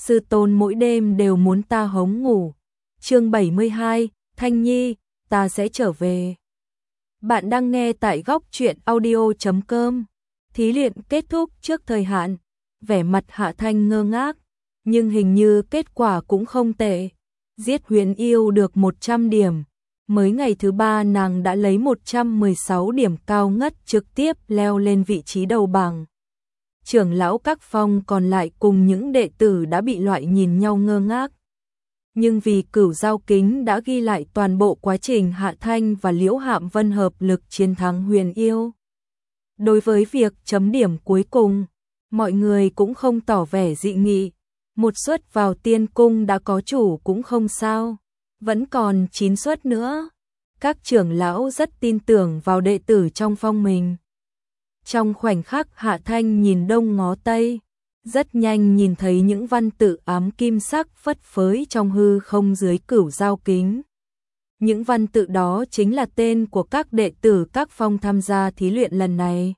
sư tôn mỗi đêm đều muốn ta hống ngủ. Chương 72, Thanh Nhi, ta sẽ trở về. Bạn đang nghe tại góc truyện audio.com. Thí luyện kết thúc trước thời hạn, vẻ mặt Hạ Thanh ngơ ngác, nhưng hình như kết quả cũng không tệ. Giết huyền yêu được 100 điểm, mới ngày thứ 3 nàng đã lấy 116 điểm cao ngất, trực tiếp leo lên vị trí đầu bảng. Trưởng lão các phong còn lại cùng những đệ tử đã bị loại nhìn nhau ngơ ngác. Nhưng vì Cửu Giao Kính đã ghi lại toàn bộ quá trình Hạ Thanh và Liễu Hạm Vân hợp lực chiến thắng huyền yêu. Đối với việc chấm điểm cuối cùng, mọi người cũng không tỏ vẻ dị nghị. Một suất vào tiên cung đã có chủ cũng không sao, vẫn còn 9 suất nữa. Các trưởng lão rất tin tưởng vào đệ tử trong phong mình. Trong khoảnh khắc Hạ Thanh nhìn đông ngó tây, rất nhanh nhìn thấy những văn tự ám kim sắc phất phới trong hư không dưới Cửu Giao Kính. Những văn tự đó chính là tên của các đệ tử các phong tham gia thí luyện lần này.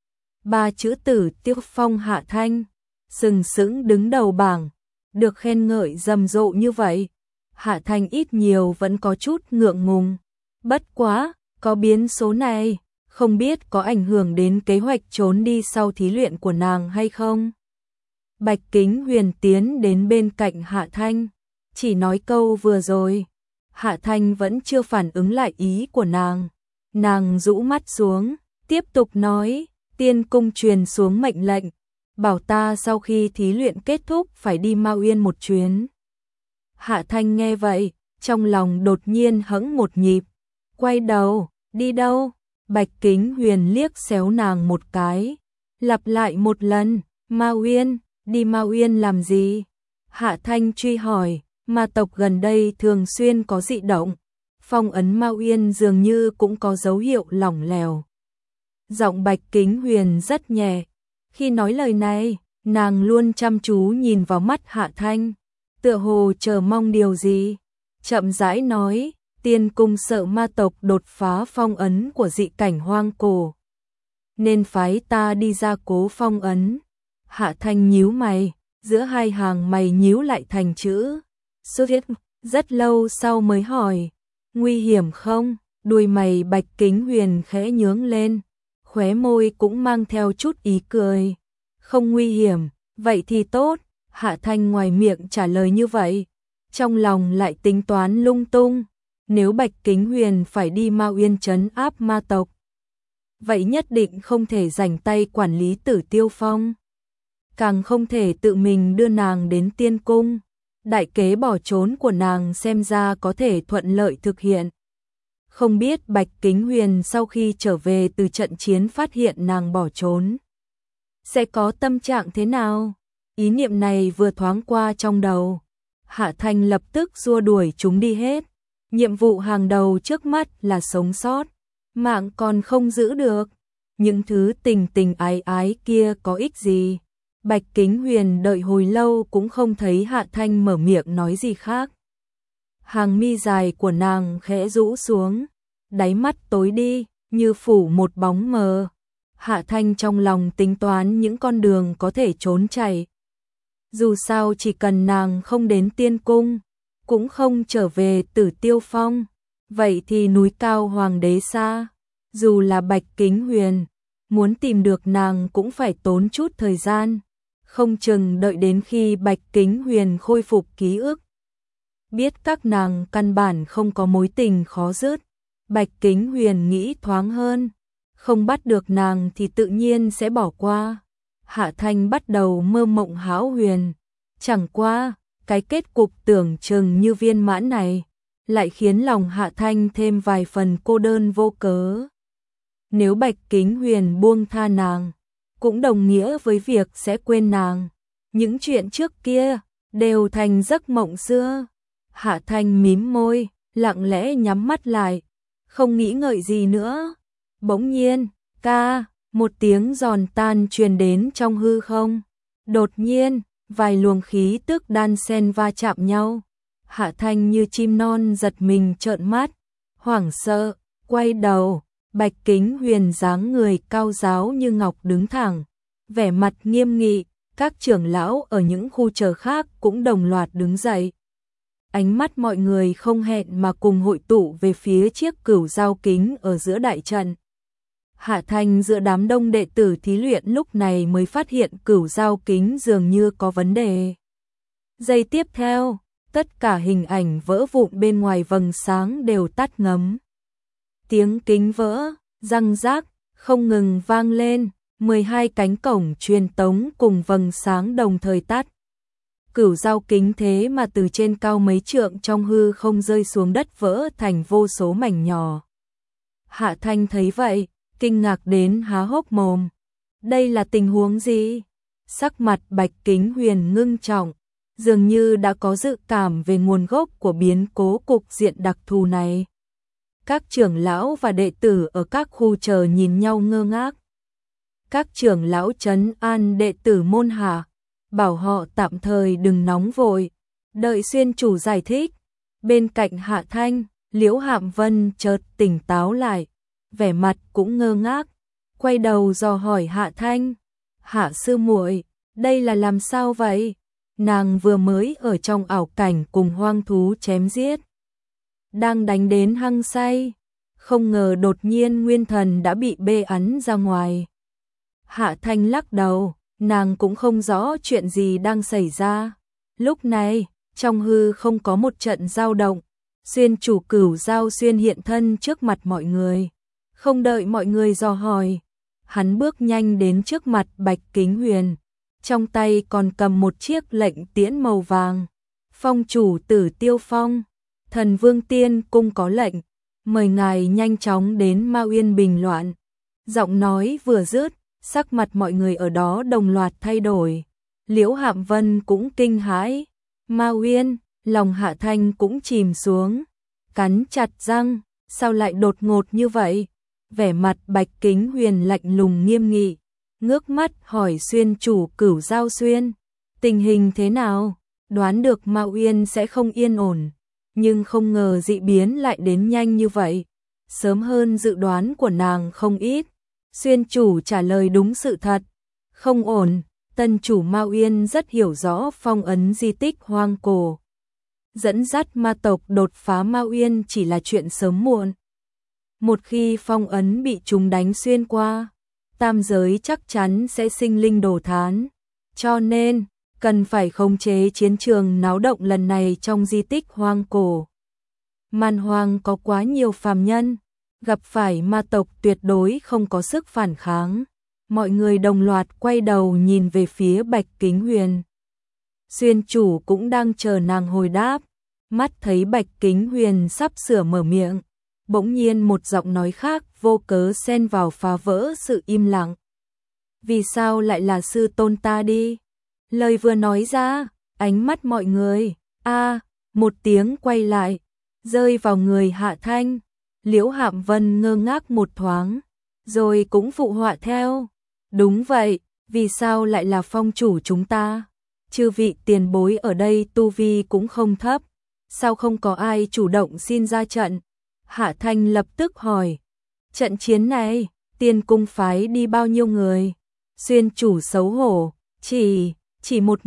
3 chữ Tử Tiêu Phong Hạ Thanh, sừng sững đứng đầu bảng, được khen ngợi rầm rộ như vậy. Hạ Thanh ít nhiều vẫn có chút ngượng ngùng. Bất quá, có biến số này, không biết có ảnh hưởng đến kế hoạch trốn đi sau thí luyện của nàng hay không. Bạch Kính Huyền tiến đến bên cạnh Hạ Thanh, chỉ nói câu vừa rồi. Hạ Thanh vẫn chưa phản ứng lại ý của nàng. Nàng rũ mắt xuống, tiếp tục nói, tiên cung truyền xuống mệnh lệnh, bảo ta sau khi thí luyện kết thúc phải đi Mao Uyên một chuyến. Hạ Thanh nghe vậy, trong lòng đột nhiên hững một nhịp. Quay đầu, đi đâu? Bạch Kính Huyền liếc xéo nàng một cái, lặp lại một lần, Mao Uyên, đi Mao Uyên làm gì? Hạ Thanh truy hỏi, ma tộc gần đây thường xuyên có dị động, phong ấn Mao Uyên dường như cũng có dấu hiệu lỏng lẻo. Giọng Bạch Kính Huyền rất nhẹ, khi nói lời này, nàng luôn chăm chú nhìn vào mắt Hạ Thanh, tựa hồ chờ mong điều gì. Chậm rãi nói, tiên cung sợ ma tộc đột phá phong ấn của dị cảnh hoang cổ, nên phái ta đi ra cố phong ấn. Hạ Thanh nhíu mày, giữa hai hàng mày nhíu lại thành chữ số viết, rất lâu sau mới hỏi, nguy hiểm không? Đuôi mày Bạch Kính Huyền khẽ nhướng lên, khóe môi cũng mang theo chút ý cười. Không nguy hiểm, vậy thì tốt. Hạ Thanh ngoài miệng trả lời như vậy, trong lòng lại tính toán lung tung. Nếu Bạch Kính Huyền phải đi Mao Uyên trấn áp ma tộc, vậy nhất định không thể rảnh tay quản lý Tử Tiêu Phong, càng không thể tự mình đưa nàng đến tiên cung. Đại kế bỏ trốn của nàng xem ra có thể thuận lợi thực hiện. Không biết Bạch Kính Huyền sau khi trở về từ trận chiến phát hiện nàng bỏ trốn, sẽ có tâm trạng thế nào? Ý niệm này vừa thoáng qua trong đầu, Hạ Thanh lập tức xua đuổi chúng đi hết. Nhiệm vụ hàng đầu trước mắt là sống sót, mạng còn không giữ được. Những thứ tình tình ái ái kia có ích gì? Bạch Kính Huyền đợi hồi lâu cũng không thấy Hạ Thanh mở miệng nói gì khác. Hàng mi dài của nàng khẽ rũ xuống, đáy mắt tối đi, như phủ một bóng mờ. Hạ Thanh trong lòng tính toán những con đường có thể trốn chạy. Dù sao chỉ cần nàng không đến tiên cung, cũng không trở về Tử Tiêu Phong, vậy thì núi cao Hoàng Đế xa. Dù là Bạch Kính Huyền, muốn tìm được nàng cũng phải tốn chút thời gian, không chừng đợi đến khi Bạch Kính Huyền khôi phục ký ức, biết các nàng căn bản không có mối tình khó dứt. Bạch Kính Huyền nghĩ thoáng hơn, không bắt được nàng thì tự nhiên sẽ bỏ qua. Hạ Thanh bắt đầu mơ mộng hão huyền, chẳng qua cái kết cục tưởng chừng như viên mãn này lại khiến lòng Hạ Thanh thêm vài phần cô đơn vô cớ. Nếu Bạch Kính Huyền buông tha nàng, cũng đồng nghĩa với việc sẽ quên nàng. Những chuyện trước kia đều thành giấc mộng xưa. Hạ Thanh mím môi, lặng lẽ nhắm mắt lại, không nghĩ ngợi gì nữa. Bỗng nhiên, một tiếng giòn tan truyền đến trong hư không. Đột nhiên, vài luồng khí tức đan xen va chạm nhau. Hạ Thanh như chim non giật mình trợn mắt, hoảng sợ, quay đầu. Bạch Kính Huyền dáng người cao ráo như ngọc đứng thẳng, vẻ mặt nghiêm nghị, Các trưởng lão ở những khu chờ khác cũng đồng loạt đứng dậy. Ánh mắt mọi người không hẹn mà cùng hội tụ về phía chiếc cửu dao kính ở giữa đại trận. Hạ Thanh giữa đám đông đệ tử thí luyện lúc này mới phát hiện cửu dao kính dường như có vấn đề. Giây tiếp theo, tất cả hình ảnh vỡ vụn bên ngoài vầng sáng đều tắt ngấm. Tiếng kính vỡ, răng rác, không ngừng vang lên, 12 cánh cổng truyền tống cùng vầng sáng đồng thời tắt. Cửu dao kính thế mà từ trên cao mấy trượng trong hư không rơi xuống đất vỡ thành vô số mảnh nhỏ. Hạ Thanh thấy vậy, kinh ngạc đến há hốc mồm. Đây là tình huống gì? Sắc mặt Bạch Kính Huyền ngưng trọng, dường như đã có dự cảm về nguồn gốc của biến cố cục diện đặc thù này. Các trưởng lão và đệ tử ở các khu chờ nhìn nhau ngơ ngác. Các trưởng lão trấn an đệ tử môn hạ, bảo họ tạm thời đừng nóng vội, đợi Xuyên chủ giải thích. Bên cạnh Hạ Thanh, Liễu Hạm Vân chợt tỉnh táo lại, vẻ mặt cũng ngơ ngác, quay đầu dò hỏi Hạ Thanh, Hạ sư muội, đây là làm sao vậy? Nàng vừa mới ở trong ảo cảnh cùng hoang thú chém giết, đang đánh đến hăng say, không ngờ đột nhiên nguyên thần đã bị bê ẵn ra ngoài. Hạ Thanh lắc đầu, nàng cũng không rõ chuyện gì đang xảy ra. Lúc này, trong hư không có một trận dao động, Xuyên chủ cửu dao xuyên hiện thân trước mặt mọi người. Không đợi mọi người dò hỏi, hắn bước nhanh đến trước mặt Bạch Kính Huyền, trong tay còn cầm một chiếc lệnh tiễn màu vàng. Phong chủ Tử Tiêu Phong, Thần Vương Tiên cung có lệnh, mời ngài nhanh chóng đến Ma Uyên bình loạn. Giọng nói vừa dứt, sắc mặt mọi người ở đó đồng loạt thay đổi. Liễu Hạm Vân cũng kinh hãi. Ma Uyên, lòng Hạ Thanh cũng chìm xuống, cắn chặt răng, sao lại đột ngột như vậy? Vẻ mặt Bạch Kính Huyền lạnh lùng nghiêm nghị, ngước mắt hỏi Xuyên chủ cửu dao xuyên, tình hình thế nào? Đoán được Ma Uyên sẽ không yên ổn, nhưng không ngờ dị biến lại đến nhanh như vậy, sớm hơn dự đoán của nàng không ít. Xuyên chủ trả lời đúng sự thật, không ổn. Tân chủ Ma Uyên rất hiểu rõ phong ấn di tích hoang cổ, dẫn dắt ma tộc đột phá Ma Uyên chỉ là chuyện sớm muộn. Một khi phong ấn bị chúng đánh xuyên qua, tam giới chắc chắn sẽ sinh linh đồ thán, cho nên cần phải khống chế chiến trường náo động lần này trong di tích hoang cổ. Man hoang có quá nhiều phàm nhân, gặp phải ma tộc tuyệt đối không có sức phản kháng. Mọi người đồng loạt quay đầu nhìn về phía Bạch Kính Huyền. Xuyên chủ cũng đang chờ nàng hồi đáp, mắt thấy Bạch Kính Huyền sắp sửa mở miệng, bỗng nhiên một giọng nói khác vô cớ xen vào phá vỡ sự im lặng. Vì sao lại là sư tôn ta đi? Lời vừa nói ra, ánh mắt mọi người, một tiếng quay lại, rơi vào người Hạ Thanh. Liễu Hạm Vân ngơ ngác một thoáng, rồi cũng phụ họa theo. Đúng vậy, vì sao lại là phong chủ chúng ta? Chư vị tiền bối ở đây tu vi cũng không thấp, sao không có ai chủ động xin ra trận? Hạ Thanh lập tức hỏi, trận chiến này, Tiên cung phái đi bao nhiêu người? Xuyên chủ xấu hổ, chỉ một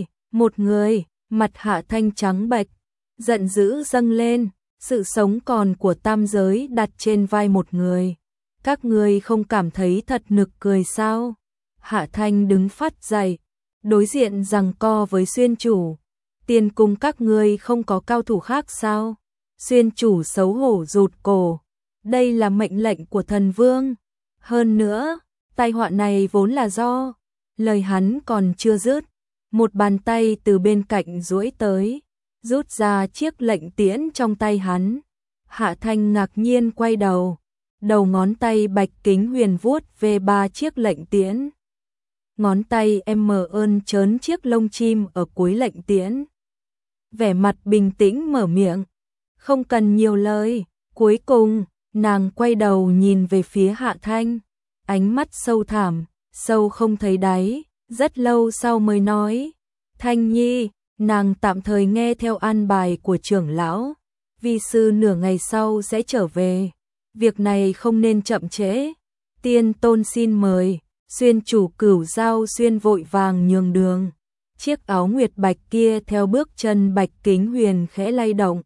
người, mặt Hạ Thanh trắng bệch, giận dữ dâng lên, sự sống còn của tam giới đặt trên vai một người. Các ngươi không cảm thấy thật nực cười sao? Hạ Thanh đứng phát dậy, đối diện giằng co với Xuyên chủ. Tiên cung các ngươi không có cao thủ khác sao? Xuyên chủ xấu hổ rụt cổ. Đây là mệnh lệnh của thần vương. Hơn nữa, tai họa này vốn là do. Lời hắn còn chưa dứt, một bàn tay từ bên cạnh duỗi tới, rút ra chiếc lệnh tiễn trong tay hắn. Hạ Thanh ngạc nhiên quay đầu. Đầu ngón tay Bạch Kính Huyền vuốt về 3 chiếc lệnh tiễn. Ngón tay em mờ ơn trớn chiếc lông chim ở cuối lệnh tiễn. Vẻ mặt bình tĩnh mở miệng. Không cần nhiều lời. Cuối cùng, nàng quay đầu nhìn về phía Hạ Thanh. Ánh mắt sâu thẳm, sâu không thấy đáy. Rất lâu sau mới nói. Thanh nhi, nàng tạm thời nghe theo an bài của trưởng lão. Vi sư nửa ngày sau sẽ trở về. Việc này không nên chậm trễ. Tiên tôn xin mời. Xuyên chủ Cửu Giao Xuyên vội vàng nhường đường. Chiếc áo nguyệt bạch kia theo bước chân Bạch Kính Huyền khẽ lay động.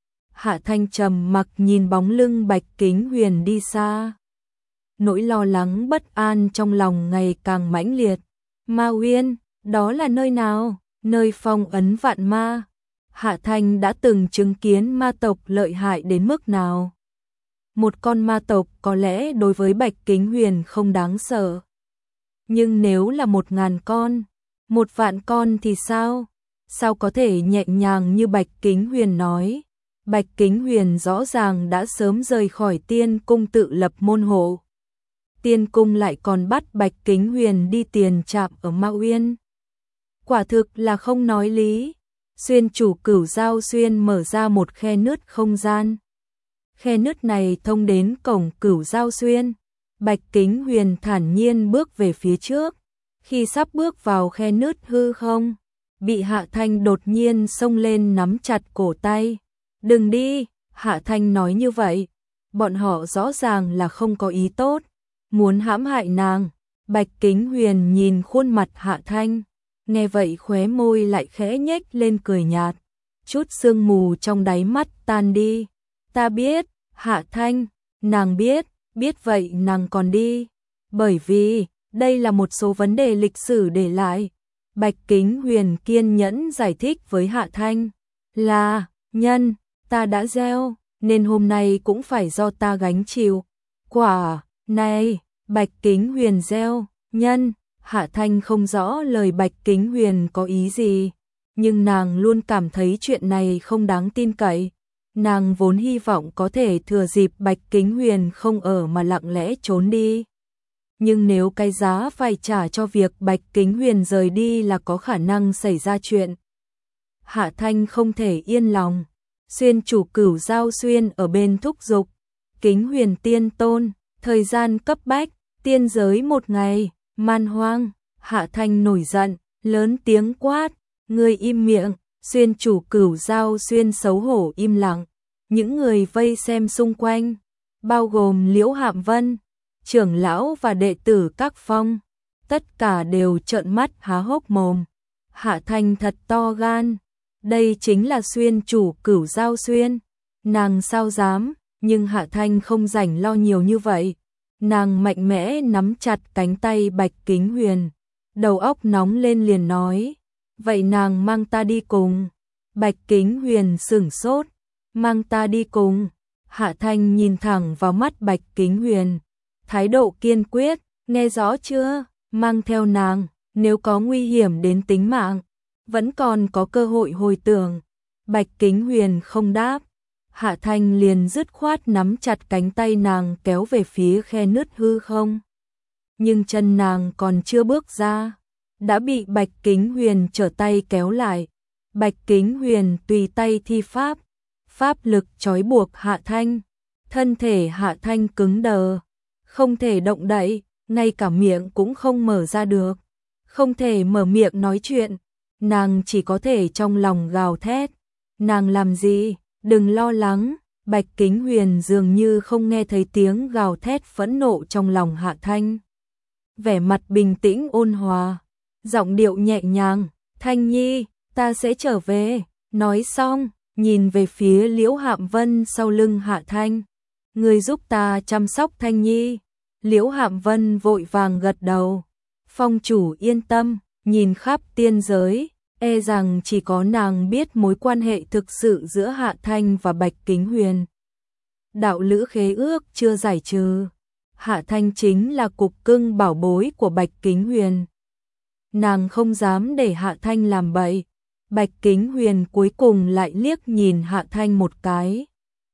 Hạ Thanh trầm mặc nhìn bóng lưng Bạch Kính Huyền đi xa. Nỗi lo lắng bất an trong lòng ngày càng mãnh liệt. Ma Uyên, đó là nơi nào? Nơi phong ấn vạn ma. Hạ Thanh đã từng chứng kiến ma tộc lợi hại đến mức nào? Một con ma tộc có lẽ đối với Bạch Kính Huyền không đáng sợ. Nhưng nếu là 1000 con, 1.000 con thì sao? Sao có thể nhẹ nhàng như Bạch Kính Huyền nói? Bạch Kính Huyền rõ ràng đã sớm rời khỏi Tiên Cung tự lập môn hộ. Tiên Cung lại còn bắt Bạch Kính Huyền đi tiền trạm ở Ma Uyên. Quả thực là không nói lý. Xuyên chủ Cửu Giao Xuyên mở ra một khe nứt không gian. Khe nứt này thông đến cổng Cửu Giao Xuyên. Bạch Kính Huyền thản nhiên bước về phía trước. Khi sắp bước vào khe nứt hư không, bị Hạ Thanh đột nhiên xông lên nắm chặt cổ tay. Đừng đi, Hạ Thanh nói như vậy. Bọn họ rõ ràng là không có ý tốt, muốn hãm hại nàng. Bạch Kính Huyền nhìn khuôn mặt Hạ Thanh, nghe vậy khóe môi lại khẽ nhếch lên cười nhạt. Chút sương mù trong đáy mắt tan đi. Ta biết, Hạ Thanh, nàng biết vậy nàng còn đi. Bởi vì, đây là một số vấn đề lịch sử để lại. Bạch Kính Huyền kiên nhẫn giải thích với Hạ Thanh. Là, nhân, ta đã gieo, nên hôm nay cũng phải do ta gánh chịu. Quả, này, Bạch Kính Huyền gieo, nhân, Hạ Thanh không rõ lời Bạch Kính Huyền có ý gì. Nhưng nàng luôn cảm thấy chuyện này không đáng tin cậy. Nàng vốn hy vọng có thể thừa dịp Bạch Kính Huyền không ở mà lặng lẽ trốn đi. Nhưng nếu cái giá phải trả cho việc Bạch Kính Huyền rời đi là có khả năng xảy ra chuyện, Hạ Thanh không thể yên lòng. Xuyên chủ Cửu Giao Xuyên ở bên thúc giục. Kính Huyền tiên tôn, thời gian cấp bách, tiên giới 1 ngày, man hoang. Hạ Thanh nổi giận, lớn tiếng quát, ngươi im miệng. Xuyên chủ Cửu Giao Xuyên xấu hổ im lặng. Những người vây xem xung quanh, bao gồm Liễu Hạm Vân, trưởng lão và đệ tử các phong, tất cả đều trợn mắt há hốc mồm. Hạ Thanh thật to gan, đây chính là xuyên chủ Cửu Giao Xuyên. Nàng sao dám, nhưng Hạ Thanh không rảnh lo nhiều như vậy. Nàng mạnh mẽ nắm chặt cánh tay Bạch Kính Huyền, đầu óc nóng lên liền nói, vậy nàng mang ta đi cùng. Bạch Kính Huyền sửng sốt, mang ta đi cùng. Hạ Thanh nhìn thẳng vào mắt Bạch Kính Huyền, thái độ kiên quyết, nghe rõ chưa, mang theo nàng, nếu có nguy hiểm đến tính mạng, vẫn còn có cơ hội hồi tưởng. Bạch Kính Huyền không đáp. Hạ Thanh liền dứt khoát nắm chặt cánh tay nàng kéo về phía khe nứt hư không. Nhưng chân nàng còn chưa bước ra, đã bị Bạch Kính Huyền trở tay kéo lại. Bạch Kính Huyền tùy tay thi pháp, pháp lực trói buộc Hạ Thanh. Thân thể Hạ Thanh cứng đờ, không thể động đậy, ngay cả miệng cũng không mở ra được. Không thể mở miệng nói chuyện, nàng chỉ có thể trong lòng gào thét. Nàng làm gì? Đừng lo lắng. Bạch Kính Huyền dường như không nghe thấy tiếng gào thét phẫn nộ trong lòng Hạ Thanh. Vẻ mặt bình tĩnh ôn hòa, giọng điệu nhẹ nhàng, Thanh Nhi, ta sẽ trở về. Nói xong, nhìn về phía Liễu Hạm Vân sau lưng Hạ Thanh. Người giúp ta chăm sóc Thanh Nhi. Liễu Hạm Vân vội vàng gật đầu. Phong chủ yên tâm, nhìn khắp tiên giới, e rằng chỉ có nàng biết mối quan hệ thực sự giữa Hạ Thanh và Bạch Kính Huyền. Đạo lữ khế ước chưa giải trừ. Hạ Thanh chính là cục cưng bảo bối của Bạch Kính Huyền. Nàng không dám để Hạ Thanh làm bậy. Bạch Kính Huyền cuối cùng lại liếc nhìn Hạ Thanh một cái,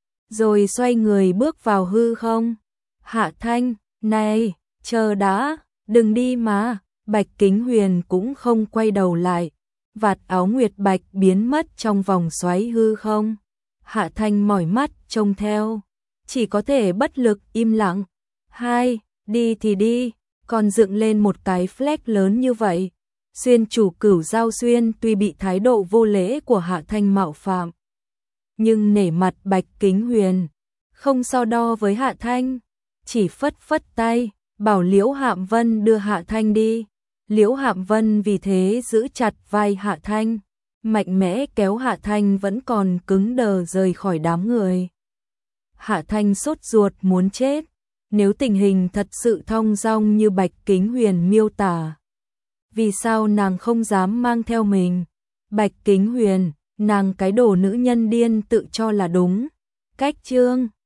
rồi xoay người bước vào hư không. Hạ Thanh, này, chờ đã, đừng đi mà. Bạch Kính Huyền cũng không quay đầu lại. Vạt áo nguyệt bạch biến mất trong vòng xoáy hư không. Hạ Thanh mỏi mắt trông theo, chỉ có thể bất lực im lặng. Hai, đi thì đi, còn dựng lên một cái flag lớn như vậy. Xuyên chủ Cửu Giao Xuyên tuy bị thái độ vô lễ của Hạ Thanh mạo phạm, nhưng nể mặt Bạch Kính Huyền, không so đo với Hạ Thanh, chỉ phất phất tay, bảo Liễu Hạm Vân đưa Hạ Thanh đi. Liễu Hạm Vân vì thế giữ chặt vai Hạ Thanh, mạnh mẽ kéo Hạ Thanh vẫn còn cứng đờ rời khỏi đám người. Hạ Thanh sốt ruột muốn chết, nếu tình hình thật sự thong dong như Bạch Kính Huyền miêu tả, vì sao nàng không dám mang theo mình? Bạch Kính Huyền, nàng cái đồ nữ nhân điên tự cho là đúng. Cách chương